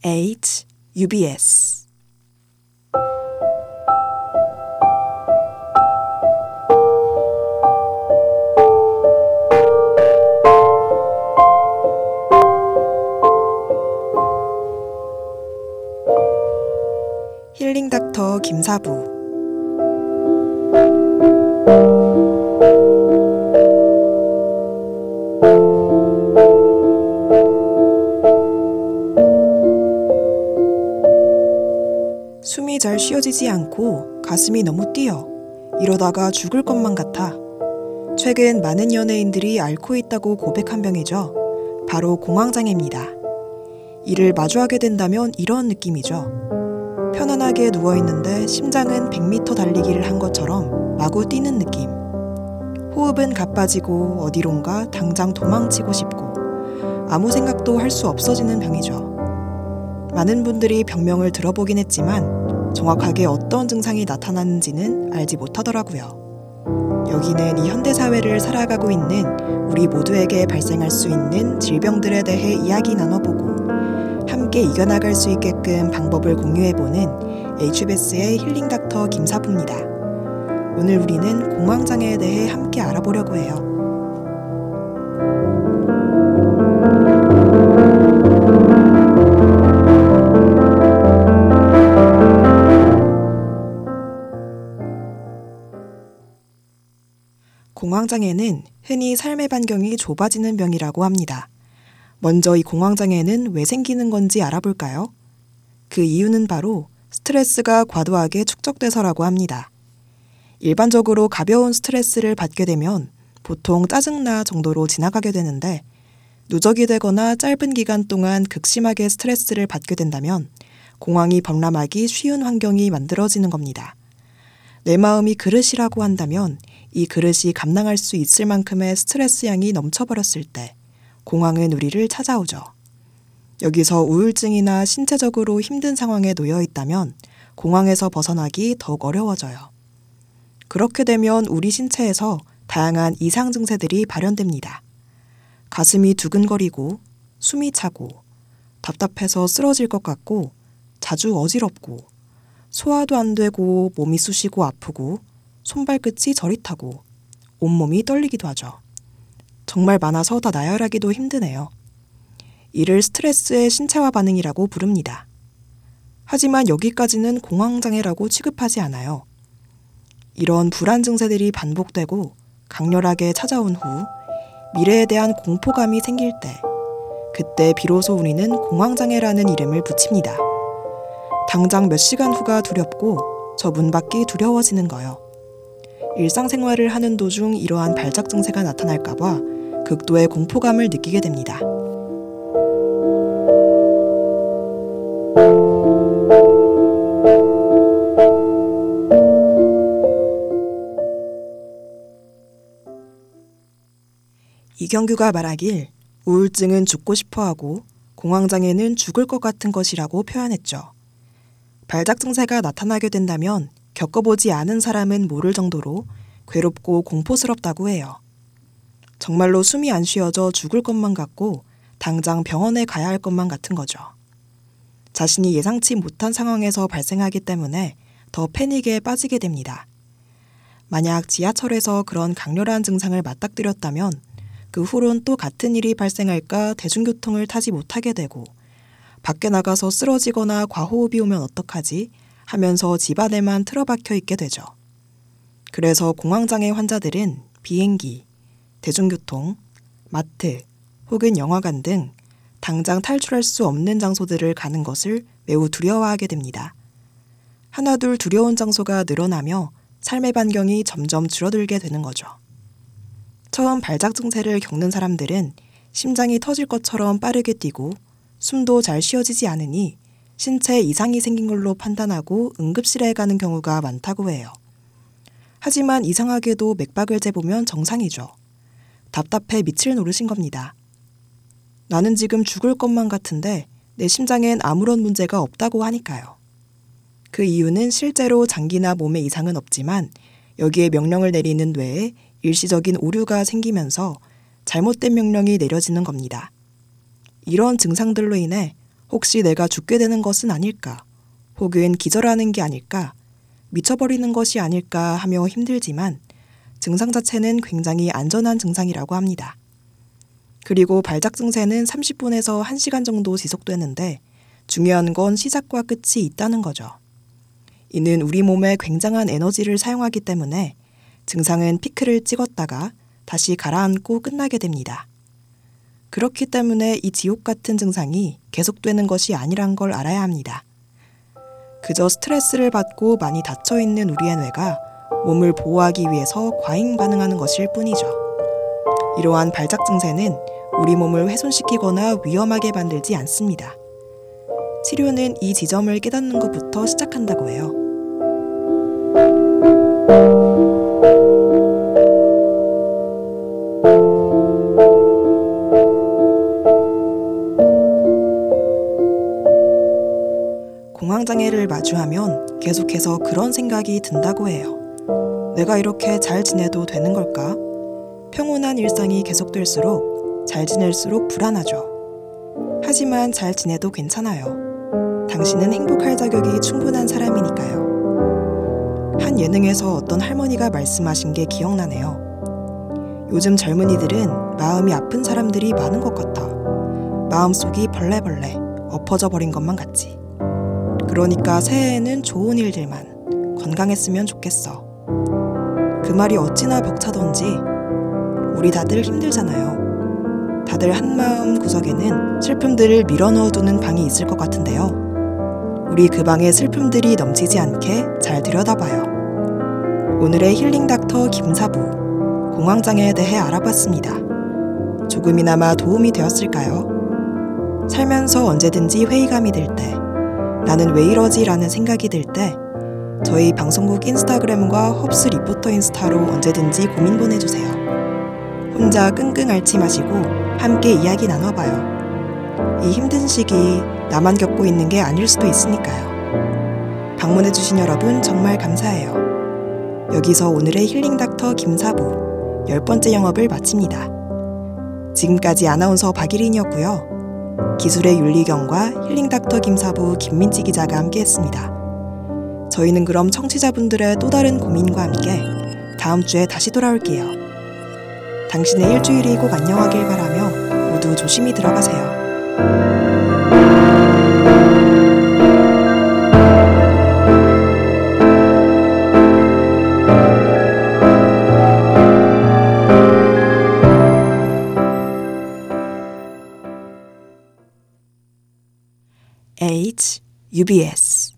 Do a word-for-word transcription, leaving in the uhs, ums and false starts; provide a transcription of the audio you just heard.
H U B S 힐링 닥터 김사부. 숨이 잘 쉬어지지 않고 가슴이 너무 뛰어. 이러다가 죽을 것만 같아. 최근 많은 연예인들이 앓고 있다고 고백한 병이죠. 바로 공황장애입니다. 이를 마주하게 된다면 이런 느낌이죠. 편안하게 누워있는데 심장은 백 미터 달리기를 한 것처럼 마구 뛰는 느낌. 호흡은 가빠지고 어디론가 당장 도망치고 싶고 아무 생각도 할 수 없어지는 병이죠. 많은 분들이 병명을 들어보긴 했지만 정확하게 어떤 증상이 나타나는지는 알지 못하더라고요. 여기는 이 현대사회를 살아가고 있는 우리 모두에게 발생할 수 있는 질병들에 대해 이야기 나눠보고 함께 이겨나갈 수 있게끔 방법을 공유해보는 에이치 유 비 에스의 힐링 닥터 김사부입니다. 오늘 우리는 공황장애에 대해 함께 알아보려고 해요. 공황장애는 흔히 삶의 반경이 좁아지는 병이라고 합니다. 먼저 이 공황장애는 왜 생기는 건지 알아볼까요? 그 이유는 바로 스트레스가 과도하게 축적돼서라고 합니다. 일반적으로 가벼운 스트레스를 받게 되면 보통 짜증나 정도로 지나가게 되는데 누적이 되거나 짧은 기간 동안 극심하게 스트레스를 받게 된다면 공황이 범람하기 쉬운 환경이 만들어지는 겁니다. 내 마음이 그릇이라고 한다면 이 그릇이 감당할 수 있을 만큼의 스트레스 양이 넘쳐버렸을 때 공황은 우리를 찾아오죠. 여기서 우울증이나 신체적으로 힘든 상황에 놓여 있다면 공황에서 벗어나기 더욱 어려워져요. 그렇게 되면 우리 신체에서 다양한 이상 증세들이 발현됩니다. 가슴이 두근거리고 숨이 차고 답답해서 쓰러질 것 같고 자주 어지럽고 소화도 안 되고 몸이 쑤시고 아프고 손발끝이 저릿하고 온몸이 떨리기도 하죠. 정말 많아서 다 나열하기도 힘드네요. 이를 스트레스의 신체화 반응이라고 부릅니다. 하지만 여기까지는 공황장애라고 취급하지 않아요. 이런 불안 증세들이 반복되고 강렬하게 찾아온 후 미래에 대한 공포감이 생길 때 그때 비로소 우리는 공황장애라는 이름을 붙입니다. 당장 몇 시간 후가 두렵고 저 문 밖이 두려워지는 거요. 일상생활을 하는 도중 이러한 발작 증세가 나타날까봐 극도의 공포감을 느끼게 됩니다. 이경규가 말하길 우울증은 죽고 싶어하고 공황장애는 죽을 것 같은 것이라고 표현했죠. 발작 증세가 나타나게 된다면 겪어보지 않은 사람은 모를 정도로 괴롭고 공포스럽다고 해요. 정말로 숨이 안 쉬어져 죽을 것만 같고 당장 병원에 가야 할 것만 같은 거죠. 자신이 예상치 못한 상황에서 발생하기 때문에 더 패닉에 빠지게 됩니다. 만약 지하철에서 그런 강렬한 증상을 맞닥뜨렸다면 그 후론 또 같은 일이 발생할까 대중교통을 타지 못하게 되고 밖에 나가서 쓰러지거나 과호흡이 오면 어떡하지 하면서 집 안에만 틀어박혀 있게 되죠. 그래서 공황장애 환자들은 비행기, 대중교통, 마트 혹은 영화관 등 당장 탈출할 수 없는 장소들을 가는 것을 매우 두려워하게 됩니다. 하나둘 두려운 장소가 늘어나며 삶의 반경이 점점 줄어들게 되는 거죠. 처음 발작 증세를 겪는 사람들은 심장이 터질 것처럼 빠르게 뛰고 숨도 잘 쉬어지지 않으니 신체에 이상이 생긴 걸로 판단하고 응급실에 가는 경우가 많다고 해요. 하지만 이상하게도 맥박을 재보면 정상이죠. 답답해 미칠 노릇인 겁니다. 나는 지금 죽을 것만 같은데 내 심장엔 아무런 문제가 없다고 하니까요. 그 이유는 실제로 장기나 몸에 이상은 없지만 여기에 명령을 내리는 뇌에 일시적인 오류가 생기면서 잘못된 명령이 내려지는 겁니다. 이런 증상들로 인해 혹시 내가 죽게 되는 것은 아닐까? 혹은 기절하는 게 아닐까? 미쳐버리는 것이 아닐까 하며 힘들지만 증상 자체는 굉장히 안전한 증상이라고 합니다. 그리고 발작 증세는 삼십 분에서 한 시간 정도 지속되는데 중요한 건 시작과 끝이 있다는 거죠. 이는 우리 몸에 굉장한 에너지를 사용하기 때문에 증상은 피크를 찍었다가 다시 가라앉고 끝나게 됩니다. 그렇기 때문에 이 지옥 같은 증상이 계속되는 것이 아니란 걸 알아야 합니다. 그저 스트레스를 받고 많이 닫혀있는 우리의 뇌가 몸을 보호하기 위해서 과잉 반응하는 것일 뿐이죠. 이러한 발작 증세는 우리 몸을 훼손시키거나 위험하게 만들지 않습니다. 치료는 이 지점을 깨닫는 것부터 시작한다고 해요. 공황장애를 마주하면 계속해서 그런 생각이 든다고 해요. 내가 이렇게 잘 지내도 되는 걸까? 평온한 일상이 계속될수록 잘 지낼수록 불안하죠. 하지만 잘 지내도 괜찮아요. 당신은 행복할 자격이 충분한 사람이니까요. 한 예능에서 어떤 할머니가 말씀하신 게 기억나네요. 요즘 젊은이들은 마음이 아픈 사람들이 많은 것 같아. 마음속이 벌레벌레 엎어져 버린 것만 같지. 그러니까 새해에는 좋은 일들만, 건강했으면 좋겠어. 그 말이 어찌나 벅차던지 우리 다들 힘들잖아요. 다들 한마음 구석에는 슬픔들을 밀어넣어두는 방이 있을 것 같은데요. 우리 그 방에 슬픔들이 넘치지 않게 잘 들여다봐요. 오늘의 힐링 닥터 김사부, 공황장애에 대해 알아봤습니다. 조금이나마 도움이 되었을까요? 살면서 언제든지 회의감이 들 때, 나는 왜 이러지? 라는 생각이 들 때 저희 방송국 인스타그램과 헙스 리포터 인스타로 언제든지 고민 보내주세요. 혼자 끙끙 앓지 마시고 함께 이야기 나눠봐요. 이 힘든 시기 나만 겪고 있는 게 아닐 수도 있으니까요. 방문해주신 여러분 정말 감사해요. 여기서 오늘의 힐링 닥터 김사부 열 번째 영업을 마칩니다. 지금까지 아나운서 박일인이었고요. 기술의 윤리경과 힐링 닥터 김사부 김민지 기자가 함께했습니다. 저희는 그럼 청취자분들의 또 다른 고민과 함께 다음 주에 다시 돌아올게요. 당신의 일주일이 꼭 안녕하길 바라며 모두 조심히 들어가세요. H, U B S